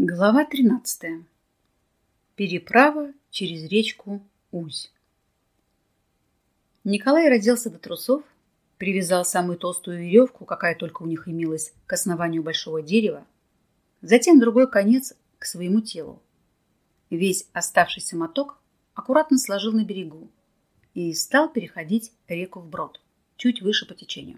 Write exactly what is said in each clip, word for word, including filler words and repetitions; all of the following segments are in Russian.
Глава тринадцатая. Переправа через речку Узь. Николай разделся до трусов, привязал самую толстую веревку, какая только у них имелась, к основанию большого дерева, затем другой конец к своему телу. Весь оставшийся моток аккуратно сложил на берегу и стал переходить реку вброд, чуть выше по течению.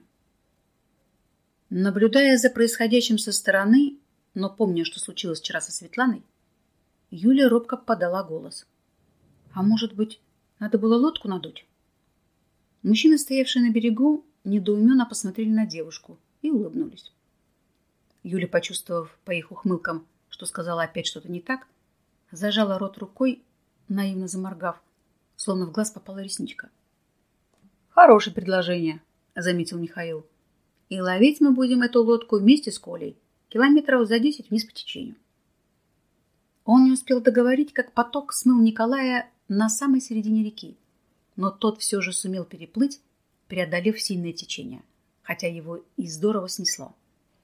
Наблюдая за происходящим со стороны, но помня, что случилось вчера со Светланой, Юля робко подала голос. А может быть, надо было лодку надуть? Мужчины, стоявшие на берегу, недоуменно посмотрели на девушку и улыбнулись. Юля, почувствовав по их ухмылкам, что сказала опять что-то не так, зажала рот рукой, наивно заморгав, словно в глаз попала ресничка. «Хорошее предложение», — заметил Михаил. «И ловить мы будем эту лодку вместе с Колей, километров за десять вниз по течению». Он не успел договорить, как поток смыл Николая на самой середине реки, но тот все же сумел переплыть, преодолев сильное течение, хотя его и здорово снесло.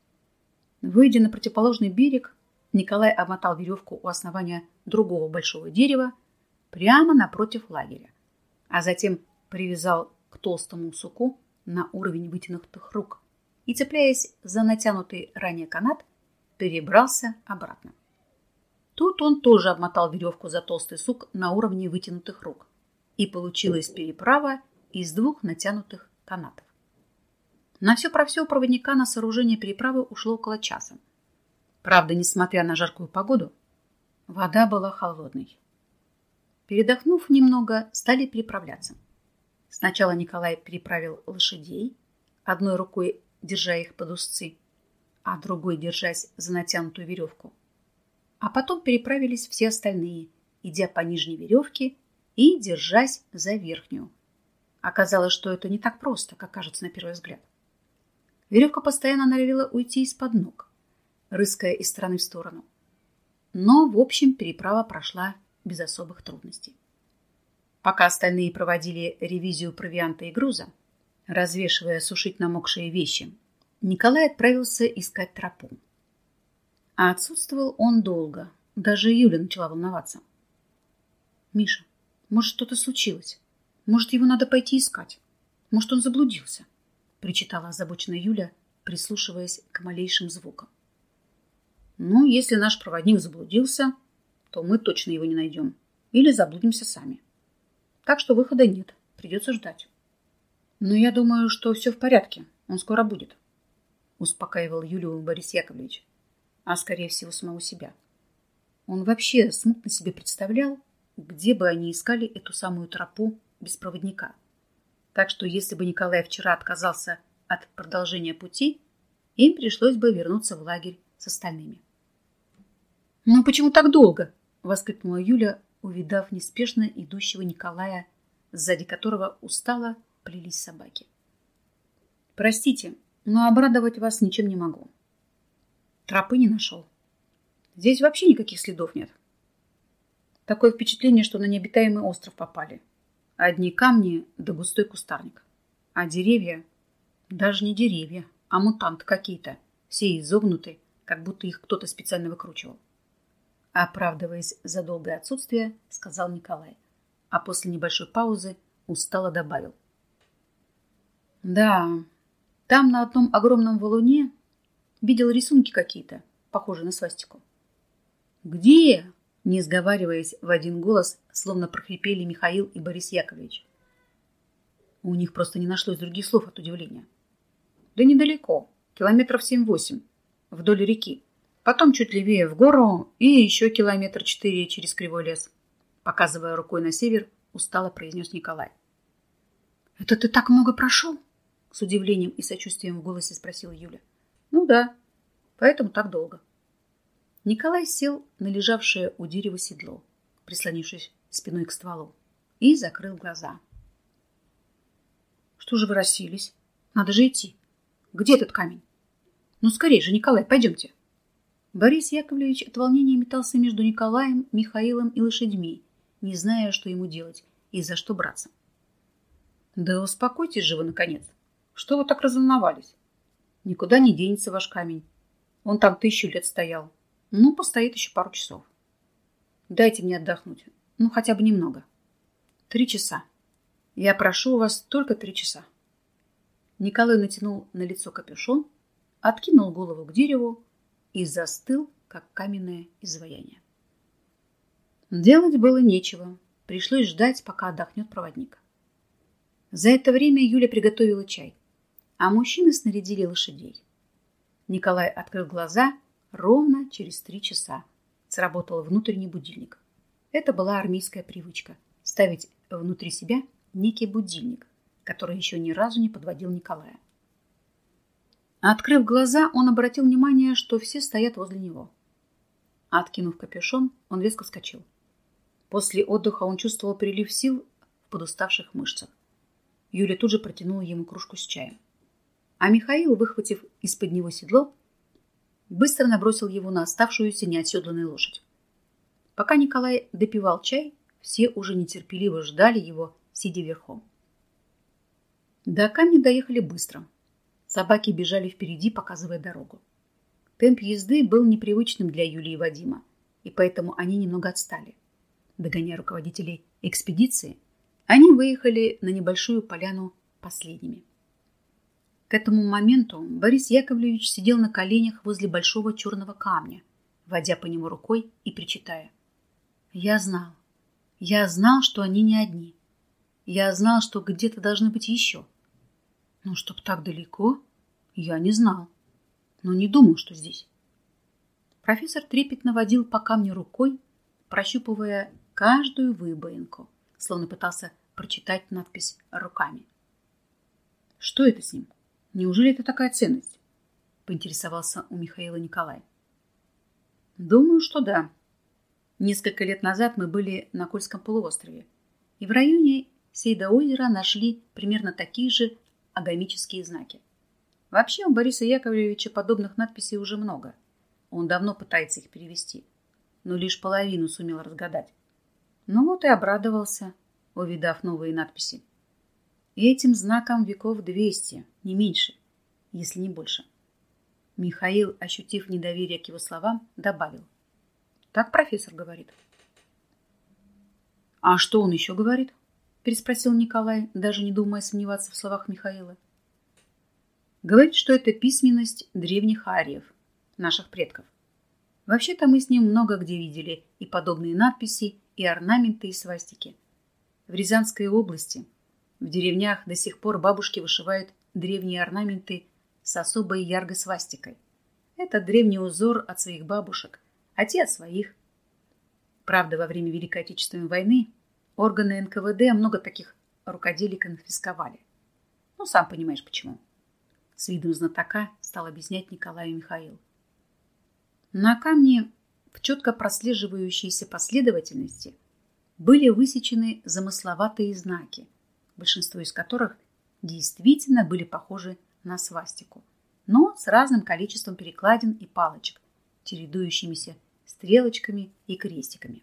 Выйдя на противоположный берег, Николай обмотал веревку у основания другого большого дерева прямо напротив лагеря, а затем привязал к толстому суку на уровень вытянутых рук и, цепляясь за натянутый ранее канат, перебрался обратно. Тут он тоже обмотал веревку за толстый сук на уровне вытянутых рук, и получилась переправа из двух натянутых канатов. На все про все у проводника на сооружение переправы ушло около часа. Правда, несмотря на жаркую погоду, вода была холодной. Передохнув немного, стали переправляться. Сначала Николай переправил лошадей, одной рукой держа их под узцы, а другой держась за натянутую веревку. А потом переправились все остальные, идя по нижней веревке и держась за верхнюю. Оказалось, что это не так просто, как кажется на первый взгляд. Веревка постоянно норовила уйти из-под ног, рыская из стороны в сторону. Но, в общем, переправа прошла без особых трудностей. Пока остальные проводили ревизию провианта и груза, развешивая сушить намокшие вещи, Николай отправился искать тропу. А отсутствовал он долго. Даже Юля начала волноваться. «Миша, может, что-то случилось? Может, его надо пойти искать? Может, он заблудился?» причитала озабоченная Юля, прислушиваясь к малейшим звукам. «Ну, если наш проводник заблудился, то мы точно его не найдем. Или заблудимся сами. Так что выхода нет, придется ждать. Но я думаю, что все в порядке, он скоро будет», успокаивал Юлию Борис Яковлевич, а скорее всего самого себя. Он вообще смутно себе представлял, где бы они искали эту самую тропу без проводника. Так что если бы Николай вчера отказался от продолжения пути, им пришлось бы вернуться в лагерь с остальными. «Ну почему так долго?» — воскликнула Юля, увидав неспешно идущего Николая, сзади которого устало плелись собаки. «Простите, но обрадовать вас ничем не могу. Тропы не нашел. Здесь вообще никаких следов нет. Такое впечатление, что на необитаемый остров попали. Одни камни да густой кустарник. А деревья, даже не деревья, а мутанты какие-то, все изогнуты, как будто их кто-то специально выкручивал». Оправдываясь за долгое отсутствие, сказал Николай, а после небольшой паузы устало добавил. «Да, там на одном огромном валуне видел рисунки какие-то, похожие на свастику». «Где?» — не сговариваясь в один голос, словно прохрипели Михаил и Борис Яковлевич. У них просто не нашлось других слов от удивления. «Да недалеко, километров семь-восемь, вдоль реки. Потом чуть левее в гору и еще километр четыре через кривой лес», показывая рукой на север, устало произнес Николай. «Это ты так много прошел?» С удивлением и сочувствием в голосе спросила Юля. «Ну да, поэтому так долго». Николай сел на лежавшее у дерева седло, прислонившись спиной к стволу, и закрыл глаза. «Что же вы расселись? Надо же идти. Где этот камень? Ну, скорее же, Николай, пойдемте». Борис Яковлевич от волнения метался между Николаем, Михаилом и лошадьми, не зная, что ему делать и за что браться. «Да успокойтесь же вы, наконец. Что вы так разволновались? Никуда не денется ваш камень. Он там тысячу лет стоял. Ну, постоит еще пару часов. Дайте мне отдохнуть. Ну, хотя бы немного. Три часа. Я прошу у вас только три часа. Николай натянул на лицо капюшон, откинул голову к дереву и застыл, как каменное изваяние. Делать было нечего. Пришлось ждать, пока отдохнет проводник. За это время Юля приготовила чай, а мужчины снарядили лошадей. Николай открыл глаза ровно через три часа. Сработал внутренний будильник. Это была армейская привычка – ставить внутри себя некий будильник, который еще ни разу не подводил Николая. Открыв глаза, он обратил внимание, что все стоят возле него. Откинув капюшон, он резко вскочил. После отдыха он чувствовал прилив сил в подуставших мышцах. Юля тут же протянула ему кружку с чаем. А Михаил, выхватив из-под него седло, быстро набросил его на оставшуюся неоседланную лошадь. Пока Николай допивал чай, все уже нетерпеливо ждали его, сидя верхом. До камня доехали быстро. Собаки бежали впереди, показывая дорогу. Темп езды был непривычным для Юлии и Вадима, и поэтому они немного отстали. Догоняя руководителей экспедиции, они выехали на небольшую поляну последними. К этому моменту Борис Яковлевич сидел на коленях возле большого черного камня, водя по нему рукой и причитая: «Я знал, я знал, что они не одни. Я знал, что где-то должны быть еще. Но чтоб так далеко, я не знал, но не думал, что здесь». Профессор трепетно водил по камню рукой, прощупывая каждую выбоинку, словно пытался прочитать надпись руками. «Что это с ним? Неужели это такая ценность?» — поинтересовался у Михаила Николай. «Думаю, что да. Несколько лет назад мы были на Кольском полуострове, и в районе Сейда-озера нашли примерно такие же агамические знаки. Вообще у Бориса Яковлевича подобных надписей уже много. Он давно пытается их перевести, но лишь половину сумел разгадать. Ну вот и обрадовался, увидав новые надписи. И этим знаком веков двести, не меньше, если не больше». Михаил, ощутив недоверие к его словам, добавил: «Так профессор говорит». «А что он еще говорит?» — переспросил Николай, даже не думая сомневаться в словах Михаила. «Говорит, что это письменность древних ариев, наших предков. Вообще-то мы с ним много где видели и подобные надписи, и орнаменты, и свастики. В Рязанской области, в деревнях до сих пор бабушки вышивают древние орнаменты с особой яркой свастикой. Это древний узор от своих бабушек, а те от своих. Правда, во время Великой Отечественной войны органы эн ка вэ дэ много таких рукоделий конфисковали. Ну, сам понимаешь, почему». С видом знатока стал объяснять Николаю Михаил. На камне в четко прослеживающейся последовательности были высечены замысловатые знаки, большинство из которых действительно были похожи на свастику, но с разным количеством перекладин и палочек, чередующимися стрелочками и крестиками.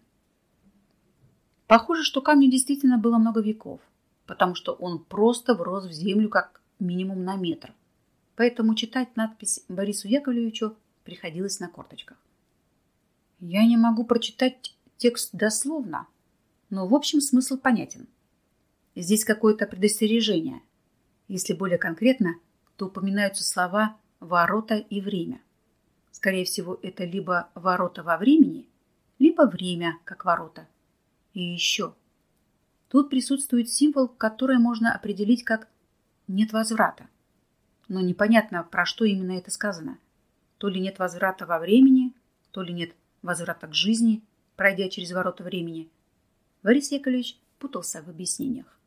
Похоже, что камню действительно было много веков, потому что он просто врос в землю как минимум на метр. Поэтому читать надпись Борису Яковлевичу приходилось на корточках. «Я не могу прочитать текст дословно, но в общем смысл понятен. Здесь какое-то предостережение. Если более конкретно, то упоминаются слова «ворота» и «время». Скорее всего, это либо «ворота во времени», либо «время как ворота». И еще. Тут присутствует символ, который можно определить как «нет возврата». Но непонятно, про что именно это сказано. То ли нет возврата во времени, то ли нет возврата к жизни, пройдя через ворота времени. Борис Яковлевич путался в объяснениях.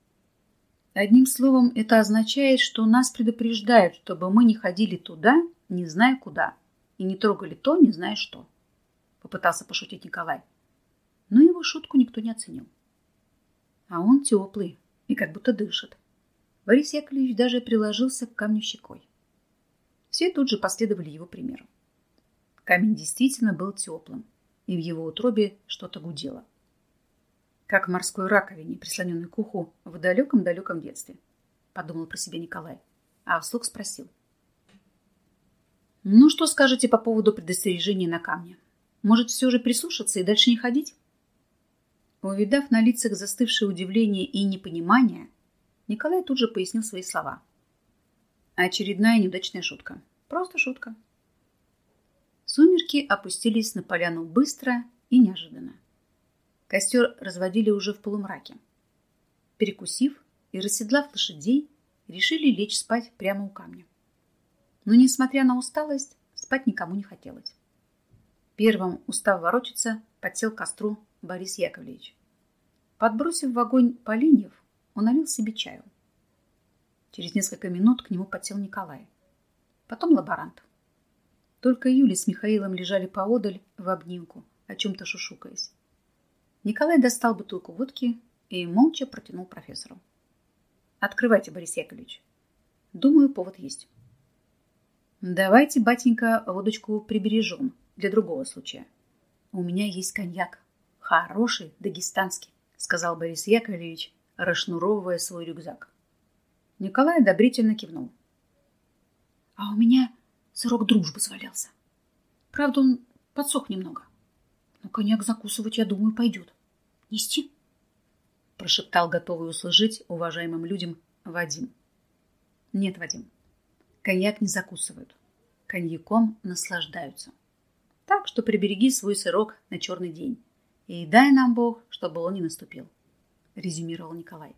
Одним словом, это означает, что нас предупреждают, чтобы мы не ходили туда, не зная куда, и не трогали то, не зная что. Попытался пошутить Николай. Но его шутку никто не оценил. А он теплый и как будто дышит. Борис Яковлевич даже приложился к камню щекой. Все тут же последовали его примеру. Камень действительно был теплым, и в его утробе что-то гудело. Как в морской раковине, прислоненной к уху в далеком-далеком детстве, подумал про себя Николай, а вслух спросил: Ну, что скажете по поводу предостережения на камне? Может, все же прислушаться и дальше не ходить? Увидав на лицах застывшее удивление и непонимание, Николай тут же пояснил свои слова. Очередная неудачная шутка. Просто шутка. Сумерки опустились на поляну быстро и неожиданно. Костер разводили уже в полумраке. Перекусив и расседлав лошадей, решили лечь спать прямо у камня. Но, несмотря на усталость, спать никому не хотелось. Первым, устав ворочаться, подсел к костру Борис Яковлевич. Подбросив в огонь поленьев, он налил себе чаю. Через несколько минут к нему подсел Николай. Потом лаборант. Только Юля с Михаилом лежали поодаль в обнимку, о чем-то шушукаясь. Николай достал бутылку водки и молча протянул профессору. «Открывайте, Борис Яковлевич. Думаю, повод есть». «Давайте, батенька, водочку прибережем для другого случая. У меня есть коньяк. Хороший, дагестанский», сказал Борис Яковлевич, расшнуровывая свой рюкзак. Николай одобрительно кивнул. «А у меня сырок дружбы свалялся. Правда, он подсох немного. Но коньяк закусывать, я думаю, пойдет. Нести?» Прошептал готовый услужить уважаемым людям Вадим. «Нет, Вадим, коньяк не закусывают. Коньяком наслаждаются. Так что прибереги свой сырок на черный день. И дай нам Бог, чтобы он не наступил», резюмировал Николай.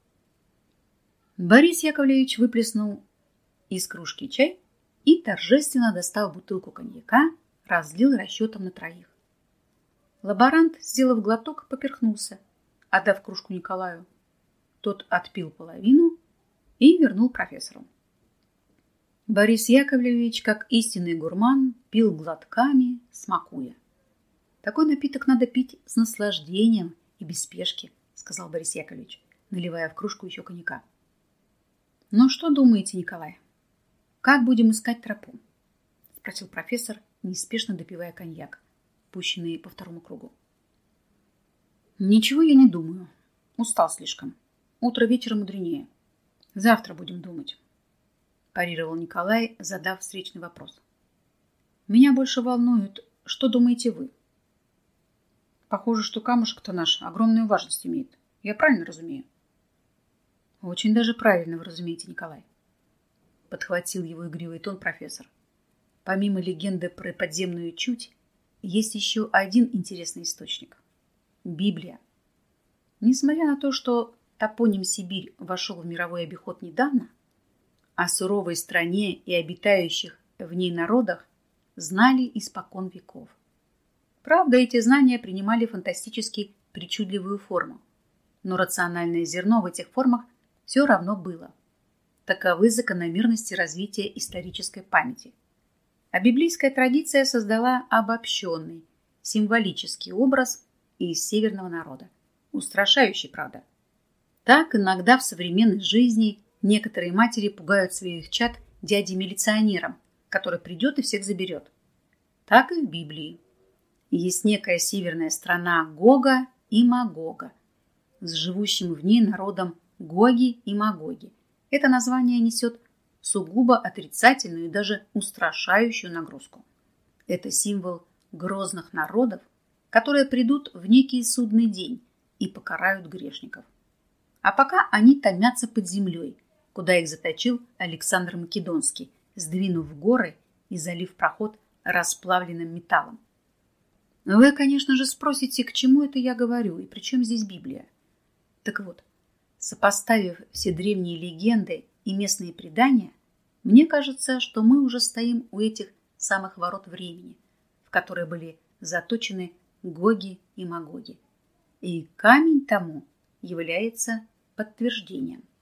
Борис Яковлевич выплеснул из кружки чай и, торжественно достав бутылку коньяка, разлил расчетом на троих. Лаборант, сделав глоток, поперхнулся, отдав кружку Николаю. Тот отпил половину и вернул профессору. Борис Яковлевич, как истинный гурман, пил глотками, смакуя. «Такой напиток надо пить с наслаждением и без спешки», сказал Борис Яковлевич, наливая в кружку еще коньяка. «Ну что думаете, Николай? Как будем искать тропу?» спросил профессор, неспешно допивая коньяк, пущенный по второму кругу. «Ничего я не думаю. Устал слишком. Утро вечера мудренее. Завтра будем думать», парировал Николай, задав встречный вопрос. «Меня больше волнует, что думаете вы?» «Похоже, что камушек-то наш огромную важность имеет. Я правильно разумею?» «Очень даже правильно вы разумеете, Николай», подхватил его игривый тон профессор. «Помимо легенды про подземную чуть, есть еще один интересный источник – Библия. Несмотря на то, что топоним Сибирь вошел в мировой обиход недавно, о суровой стране и обитающих в ней народах знали испокон веков. Правда, эти знания принимали фантастически причудливую форму, но рациональное зерно в этих формах все равно было. Таковы закономерности развития исторической памяти. А библейская традиция создала обобщенный, символический образ из северного народа. Устрашающий, правда. Так иногда в современной жизни некоторые матери пугают своих чад дядей-милиционером, который придет и всех заберет. Так и в Библии. Есть некая северная страна Гога и Магога с живущим в ней народом Гоги и Магоги. Это название несет сугубо отрицательную и даже устрашающую нагрузку. Это символ грозных народов, которые придут в некий судный день и покарают грешников. А пока они томятся под землей, куда их заточил Александр Македонский, сдвинув горы и залив проход расплавленным металлом. Вы, конечно же, спросите, к чему это я говорю и при чем здесь Библия? Так вот, сопоставив все древние легенды и местные предания, мне кажется, что мы уже стоим у этих самых ворот времени, в которые были заточены Гоги и Магоги. И камень тому является подтверждением.